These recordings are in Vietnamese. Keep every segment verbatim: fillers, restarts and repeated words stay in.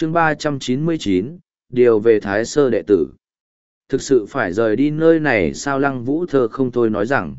chương ba trăm chín mươi chín, điều về Thái Sơ đệ tử. Thực sự phải rời đi nơi này sao? Lăng Vũ thơ không thôi nói rằng.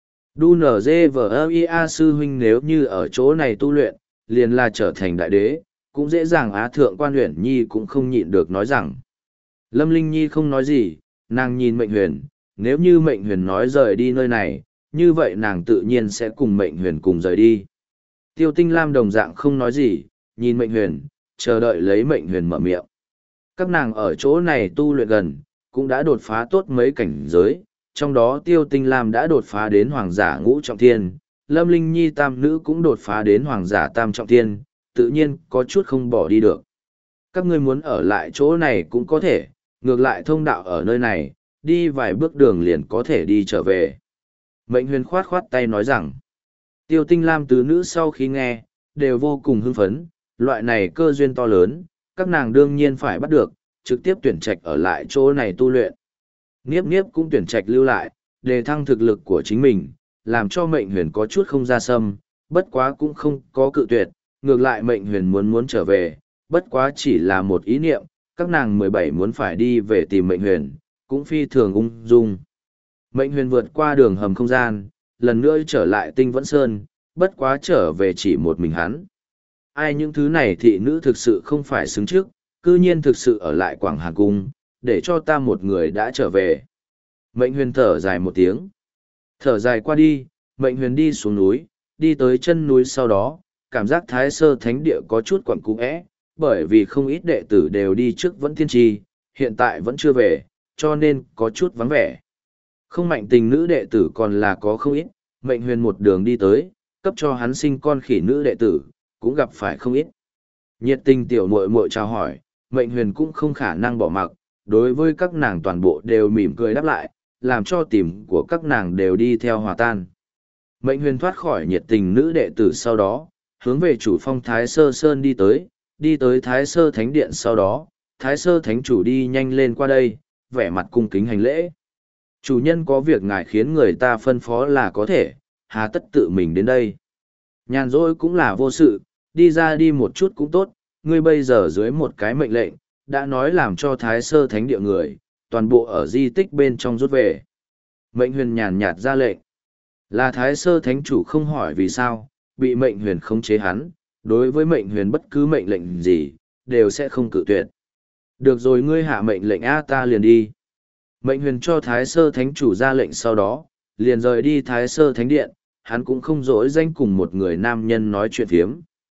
Đu nở dê vờ ia sư huynh nếu như ở chỗ này tu luyện, liền là trở thành đại đế, cũng dễ dàng. Á thượng quan Uyển Nhi cũng không nhịn được nói rằng. Lâm Linh Nhi không nói gì, nàng nhìn Mệnh Huyền, nếu như Mệnh Huyền nói rời đi nơi này, như vậy nàng tự nhiên sẽ cùng Mệnh Huyền cùng rời đi. Tiêu Tinh Lam đồng dạng không nói gì, nhìn Mệnh Huyền, chờ đợi lấy Mệnh Huyền mở miệng. Các nàng ở chỗ này tu luyện gần, cũng đã đột phá tốt mấy cảnh giới, trong đó Tiêu Tinh Lam đã đột phá đến Hoàng giả Ngũ Trọng Thiên, Lâm Linh Nhi tam nữ cũng đột phá đến Hoàng giả Tam Trọng Thiên, tự nhiên có chút không bỏ đi được. Các ngươi muốn ở lại chỗ này cũng có thể, ngược lại thông đạo ở nơi này, đi vài bước đường liền có thể đi trở về. Mệnh Huyền khoát khoát tay nói rằng, Tiêu Tinh Lam tứ nữ sau khi nghe, đều vô cùng hưng phấn, loại này cơ duyên to lớn, các nàng đương nhiên phải bắt được, trực tiếp tuyển trạch ở lại chỗ này tu luyện. Niếp Niếp cũng tuyển trạch lưu lại, đề thăng thực lực của chính mình, làm cho Mệnh Huyền có chút không ra sâm, bất quá cũng không có cự tuyệt, ngược lại Mệnh Huyền muốn muốn trở về, bất quá chỉ là một ý niệm, các nàng mười bảy muốn phải đi về tìm Mệnh Huyền, cũng phi thường ung dung. Mệnh Huyền vượt qua đường hầm không gian, lần nữa trở lại Tinh Vẫn Sơn, bất quá trở về chỉ một mình hắn. Ai những thứ này thị nữ thực sự không phải xứng trước, cư nhiên thực sự ở lại Quảng Hà Cung, để cho ta một người đã trở về. Mệnh Huyền thở dài một tiếng. Thở dài qua đi, Mệnh Huyền đi xuống núi, đi tới chân núi sau đó, cảm giác Thái Sơ Thánh Địa có chút quẩn cũ ẽ, bởi vì không ít đệ tử đều đi trước Vẫn Tiên Tri, hiện tại vẫn chưa về, cho nên có chút vắng vẻ. Không Mạnh Tình nữ đệ tử còn là có không ít, Mệnh Huyền một đường đi tới, cấp cho hắn sinh con khỉ nữ đệ tử, cũng gặp phải không ít. Nhiệt tình tiểu muội muội chào hỏi, Mệnh Huyền cũng không khả năng bỏ mặc, đối với các nàng toàn bộ đều mỉm cười đáp lại, làm cho tìm của các nàng đều đi theo hòa tan. Mệnh Huyền thoát khỏi nhiệt tình nữ đệ tử sau đó, hướng về chủ phong Thái Sơ Sơn đi tới, đi tới Thái Sơ Thánh Điện sau đó, Thái Sơ Thánh chủ đi nhanh lên qua đây, vẻ mặt cung kính hành lễ. Chủ nhân có việc ngài khiến người ta phân phó là có thể, hà tất tự mình đến đây. Nhàn rỗi cũng là vô sự, đi ra đi một chút cũng tốt, ngươi bây giờ dưới một cái mệnh lệnh, đã nói làm cho Thái Sơ Thánh Địa người, toàn bộ ở di tích bên trong rút về. Mệnh Huyền nhàn nhạt ra lệnh. Là Thái Sơ Thánh chủ không hỏi vì sao, bị Mệnh Huyền khống chế hắn, đối với Mệnh Huyền bất cứ mệnh lệnh gì, đều sẽ không cự tuyệt. Được rồi, ngươi hạ mệnh lệnh A, ta liền đi. Mệnh Huyền cho Thái Sơ Thánh chủ ra lệnh sau đó, liền rời đi Thái Sơ Thánh Điện, hắn cũng không dỗi danh cùng một người nam nhân nói chuyện phiếm.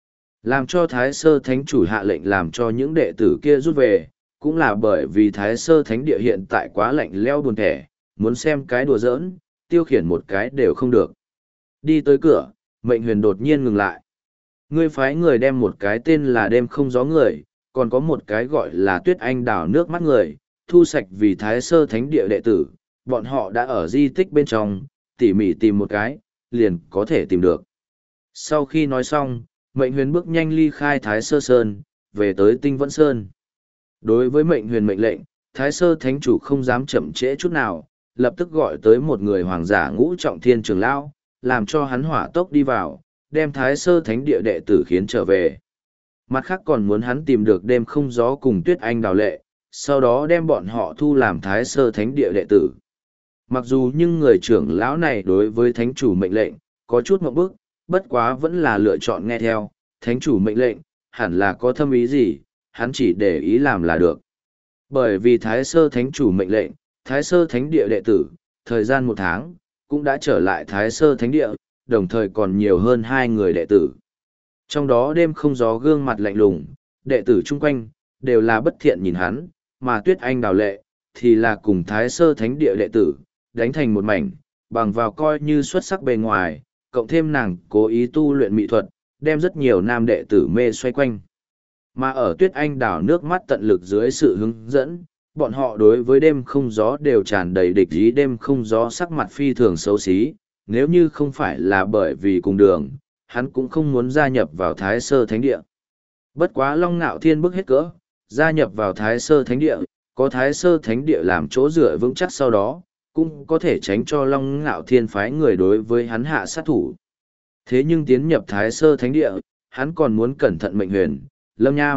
Làm cho Thái Sơ Thánh chủ hạ lệnh làm cho những đệ tử kia rút về, cũng là bởi vì Thái Sơ Thánh Địa hiện tại quá lạnh leo buồn thẻ, muốn xem cái đùa giỡn, tiêu khiển một cái đều không được. Đi tới cửa, Mệnh Huyền đột nhiên ngừng lại. Ngươi phái người đem một cái tên là Đêm Không Gió người, còn có một cái gọi là Tuyết Anh Đảo Nước Mắt người, thu sạch vì Thái Sơ Thánh Địa đệ tử, bọn họ đã ở di tích bên trong, tỉ mỉ tìm một cái, liền có thể tìm được. Sau khi nói xong, Mệnh Huyền bước nhanh ly khai Thái Sơ Sơn, về tới Tinh Vẫn Sơn. Đối với Mệnh Huyền mệnh lệnh, Thái Sơ Thánh chủ không dám chậm trễ chút nào, lập tức gọi tới một người hoàng giả Ngũ Trọng Thiên trưởng lão, làm cho hắn hỏa tốc đi vào, đem Thái Sơ Thánh Địa đệ tử khiến trở về. Mặt khác còn muốn hắn tìm được Đêm Không Gió cùng Tuyết Anh Đào Lệ, sau đó đem bọn họ thu làm Thái Sơ Thánh Địa đệ tử. Mặc dù nhưng người trưởng lão này đối với Thánh chủ mệnh lệnh, có chút ngộp bức, bất quá vẫn là lựa chọn nghe theo, Thánh chủ mệnh lệnh, hẳn là có thâm ý gì, hắn chỉ để ý làm là được. Bởi vì Thái Sơ Thánh chủ mệnh lệnh, Thái Sơ Thánh Địa đệ tử, thời gian một tháng, cũng đã trở lại Thái Sơ Thánh Địa, đồng thời còn nhiều hơn hai người đệ tử. Trong đó Đêm Không Gió gương mặt lạnh lùng, đệ tử chung quanh, đều là bất thiện nhìn hắn, mà Tuyết Anh Đào Lệ, thì là cùng Thái Sơ Thánh Địa đệ tử, đánh thành một mảnh, bằng vào coi như xuất sắc bề ngoài, cộng thêm nàng cố ý tu luyện mỹ thuật, đem rất nhiều nam đệ tử mê xoay quanh. Mà ở Tuyết Anh Đảo Nước Mắt tận lực dưới sự hướng dẫn, bọn họ đối với Đêm Không Gió đều tràn đầy địch ý. Đêm Không Gió sắc mặt phi thường xấu xí, nếu như không phải là bởi vì cùng đường, hắn cũng không muốn gia nhập vào Thái Sơ Thánh Địa. Bất quá Long Ngạo Thiên bức hết cỡ, gia nhập vào Thái Sơ Thánh Địa, có Thái Sơ Thánh Địa làm chỗ dựa vững chắc sau đó, cũng có thể tránh cho Long Ngạo Thiên phái người đối với hắn hạ sát thủ. Thế nhưng tiến nhập Thái Sơ Thánh Địa, hắn còn muốn cẩn thận Mệnh Huyền, Lâm Nham,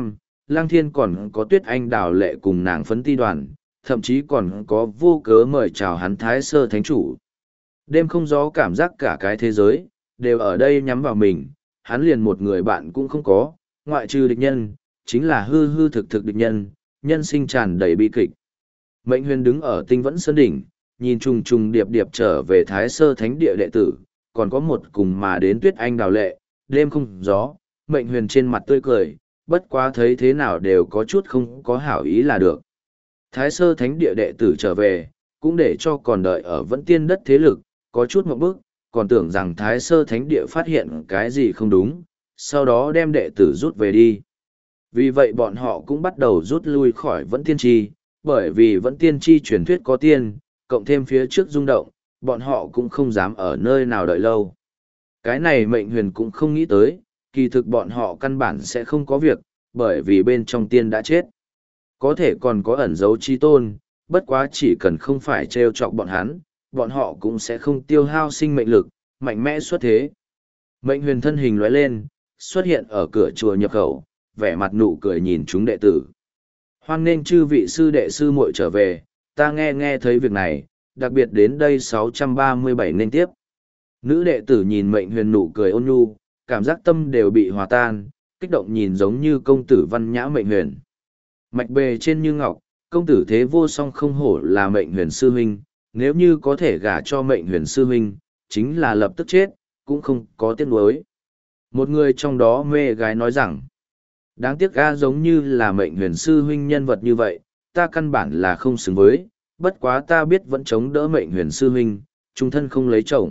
Lang Thiên còn có Tuyết Anh Đào Lệ cùng nàng phấn ti đoàn, thậm chí còn có vô cớ mời chào hắn Thái Sơ Thánh Chủ. Đêm không gió cảm giác cả cái thế giới, đều ở đây nhắm vào mình, hắn liền một người bạn cũng không có, ngoại trừ địch nhân, chính là hư hư thực thực địch nhân, nhân sinh tràn đầy bi kịch. Mệnh Huyền đứng ở Tinh Vẫn Sơn Đỉnh, nhìn trùng trùng điệp điệp trở về Thái Sơ Thánh Địa đệ tử, còn có một cùng mà đến Tuyết Anh Đào Lệ, đêm không gió, Mệnh Huyền trên mặt tươi cười, bất quá thấy thế nào đều có chút không có hảo ý là được. Thái Sơ Thánh Địa đệ tử trở về, cũng để cho còn đợi ở Vẫn Tiên Đất thế lực, có chút một bước, còn tưởng rằng Thái Sơ Thánh Địa phát hiện cái gì không đúng, sau đó đem đệ tử rút về đi. Vì vậy bọn họ cũng bắt đầu rút lui khỏi Vẫn Tiên Tri, bởi vì Vẫn Tiên Tri truyền thuyết có tiên, cộng thêm phía trước rung động, bọn họ cũng không dám ở nơi nào đợi lâu. Cái này Mệnh Huyền cũng không nghĩ tới, kỳ thực bọn họ căn bản sẽ không có việc, bởi vì bên trong tiên đã chết. Có thể còn có ẩn dấu chi tôn, bất quá chỉ cần không phải trêu chọc bọn hắn, bọn họ cũng sẽ không tiêu hao sinh mệnh lực, mạnh mẽ xuất thế. Mệnh Huyền thân hình lóe lên, xuất hiện ở cửa chùa nhập khẩu, vẻ mặt nụ cười nhìn chúng đệ tử. Hoan nghênh chư vị sư đệ sư muội trở về, ta nghe nghe thấy việc này, đặc biệt đến đây sáu trăm ba mươi bảy nên tiếp. Nữ đệ tử nhìn Mệnh Huyền nụ cười ôn nhu, cảm giác tâm đều bị hòa tan, kích động nhìn giống như công tử văn nhã Mệnh Huyền. Mạch bề trên như ngọc, công tử thế vô song không hổ là Mệnh Huyền sư huynh, nếu như có thể gả cho Mệnh Huyền sư huynh, chính là lập tức chết, cũng không có tiếc nuối. Một người trong đó mê gái nói rằng, đáng tiếc ga giống như là Mệnh Huyền sư huynh nhân vật như vậy, ta căn bản là không xứng với, bất quá ta biết vẫn chống đỡ Mệnh Huyền sư huynh, trung thân không lấy chồng.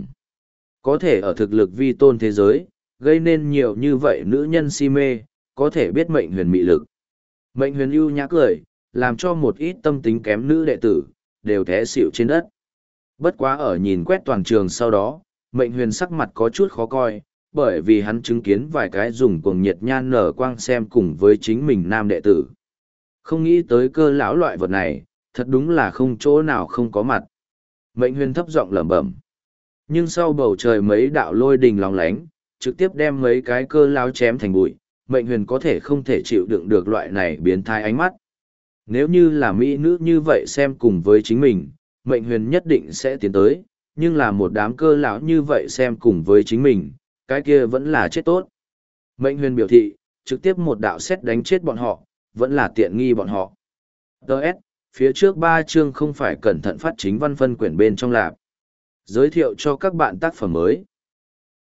Có thể ở thực lực vi tôn thế giới, gây nên nhiều như vậy nữ nhân si mê, có thể biết Mệnh Huyền mị lực. Mệnh Huyền ưu nhã cười, làm cho một ít tâm tính kém nữ đệ tử, đều té xỉu trên đất. Bất quá ở nhìn quét toàn trường sau đó, Mệnh Huyền sắc mặt có chút khó coi, bởi vì hắn chứng kiến vài cái dùng cuồng nhiệt nhan nở quang xem cùng với chính mình nam đệ tử. Không nghĩ tới Cơ lão loại vật này, thật đúng là không chỗ nào không có mặt. Mệnh Huyền thấp giọng lẩm bẩm. Nhưng sau bầu trời mấy đạo lôi đình lóng lánh, trực tiếp đem mấy cái Cơ lão chém thành bụi, Mệnh Huyền có thể không thể chịu đựng được loại này biến thái ánh mắt. Nếu như là mỹ nữ như vậy xem cùng với chính mình, Mệnh Huyền nhất định sẽ tiến tới, nhưng là một đám Cơ lão như vậy xem cùng với chính mình, cái kia vẫn là chết tốt. Mệnh Huyền biểu thị, trực tiếp một đạo sét đánh chết bọn họ, vẫn là tiện nghi bọn họ. Đợt, phía trước ba chương không phải cẩn thận phát chính văn phân quyển bên trong lạp. Giới thiệu cho các bạn tác phẩm mới.